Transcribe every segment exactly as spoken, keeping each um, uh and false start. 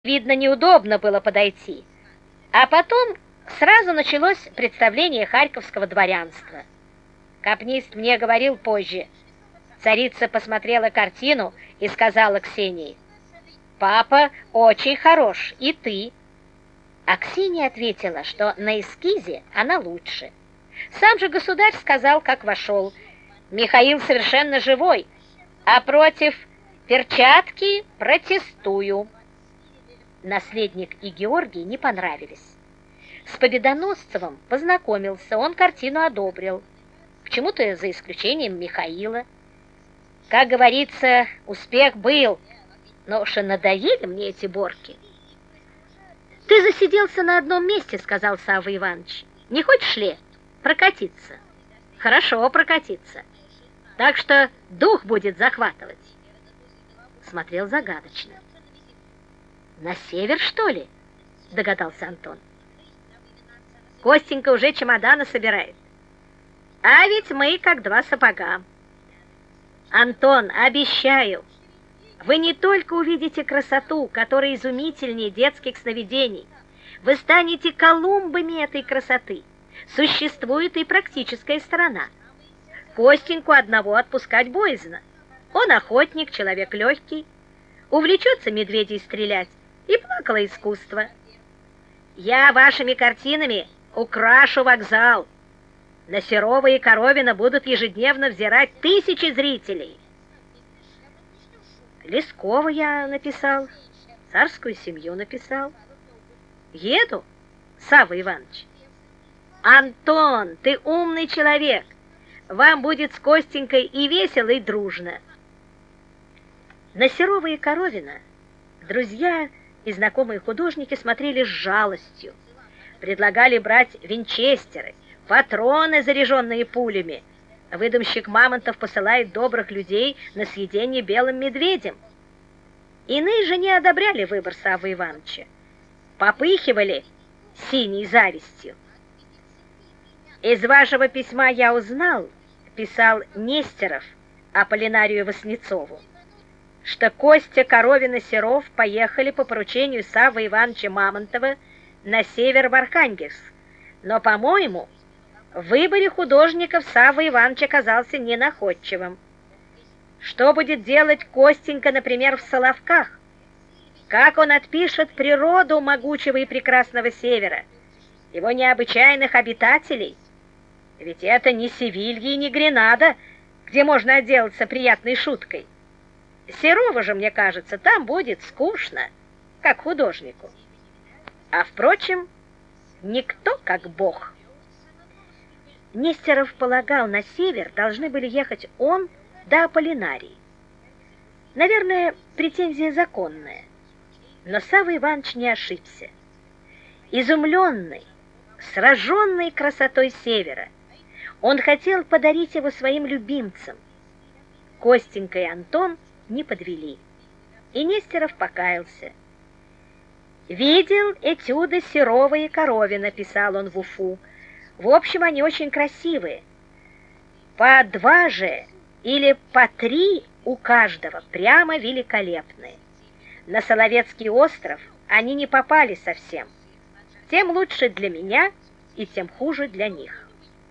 Видно, неудобно было подойти. А потом сразу началось представление харьковского дворянства. Капнист мне говорил позже. Царица посмотрела картину и сказала Ксении: «Папа очень хорош, и ты». А Ксения ответила, что на эскизе она лучше. Сам же государь сказал, как вошел: «Михаил совершенно живой, а против перчатки протестую». Наследник и Георгий не понравились. С Победоносцевым познакомился, он картину одобрил. Почему-то за исключением Михаила. Как говорится, успех был, но уж и надоели мне эти борки. «Ты засиделся на одном месте», — сказал Савва Иванович. «Не хочешь ли прокатиться?» «Хорошо прокатиться. Так что дух будет захватывать». Смотрел загадочно. «На север, что ли?» — догадался Антон. «Костенька уже чемоданы собирает. А ведь мы как два сапога. Антон, обещаю, вы не только увидите красоту, которая изумительнее детских сновидений, вы станете Колумбами этой красоты. Существует и практическая сторона. Костеньку одного отпускать боязно. Он охотник, человек легкий, увлечется медведей стрелять, и плакало искусство. Я вашими картинами украшу вокзал. На Серова и Коровина будут ежедневно взирать тысячи зрителей. Лескова я написал, царскую семью написал. Еду, Савва Иванович. Антон, ты умный человек. Вам будет с Костенькой и весело, и дружно. На Серова и Коровина друзья и знакомые художники смотрели с жалостью. Предлагали брать винчестеры, патроны, заряженные пулями. Выдумщик Мамонтов посылает добрых людей на съедение белым медведем. Иные же не одобряли выбор Саввы Ивановича. Попыхивали синей завистью. «Из вашего письма я узнал, — писал Нестеров Аполлинарию Васнецову, — что Костя, Коровин и Серов поехали по поручению Саввы Ивановича Мамонтова на север в Архангельск. Но, по-моему, в выборе художников Савва Иванович оказался ненаходчивым. Что будет делать Костенька, например, в Соловках? Как он отпишет природу могучего и прекрасного севера, его необычайных обитателей? Ведь это не Севилья и не Гренада, где можно отделаться приятной шуткой. Серова же, мне кажется, там будет скучно, как художнику. А, впрочем, никто как Бог». Нестеров полагал, на север должны были ехать он да Аполлинарий. Наверное, претензия законная, но Савва Иванович не ошибся. Изумленный, сраженный красотой севера, он хотел подарить его своим любимцам. Костенька и Антон не подвели, и Нестеров покаялся. «Видел этюды Серова и Коровина», — писал он в Уфу. «В общем, они очень красивые. По два же или по три у каждого прямо великолепные. На Соловецкий остров они не попали совсем. Тем лучше для меня и тем хуже для них».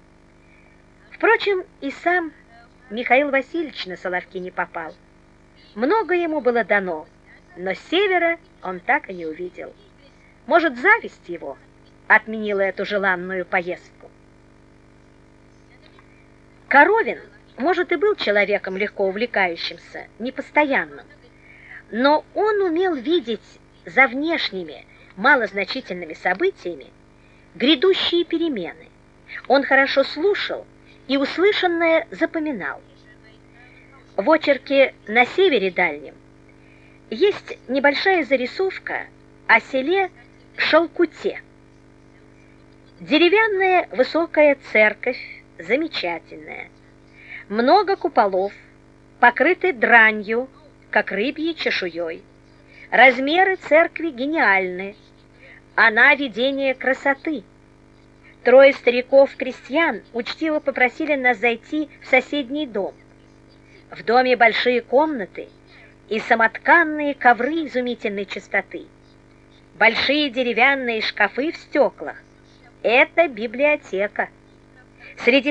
Впрочем, и сам Михаил Васильевич на Соловки не попал. Много ему было дано, но севера он так и не увидел. Может, зависть его отменила эту желанную поездку. Коровин, может, и был человеком легко увлекающимся, непостоянным, но он умел видеть за внешними, малозначительными событиями грядущие перемены. Он хорошо слушал и услышанное запоминал. В очерке «На севере дальнем» есть небольшая зарисовка о селе Шалкуте. Деревянная высокая церковь, замечательная. Много куполов, покрыты дранью, как рыбьей чешуей. Размеры церкви гениальны. Она видение красоты. Трое стариков-крестьян учтиво попросили нас зайти в соседний дом. В доме большие комнаты и самотканные ковры изумительной чистоты. Большие деревянные шкафы в стеклах – это библиотека. Среди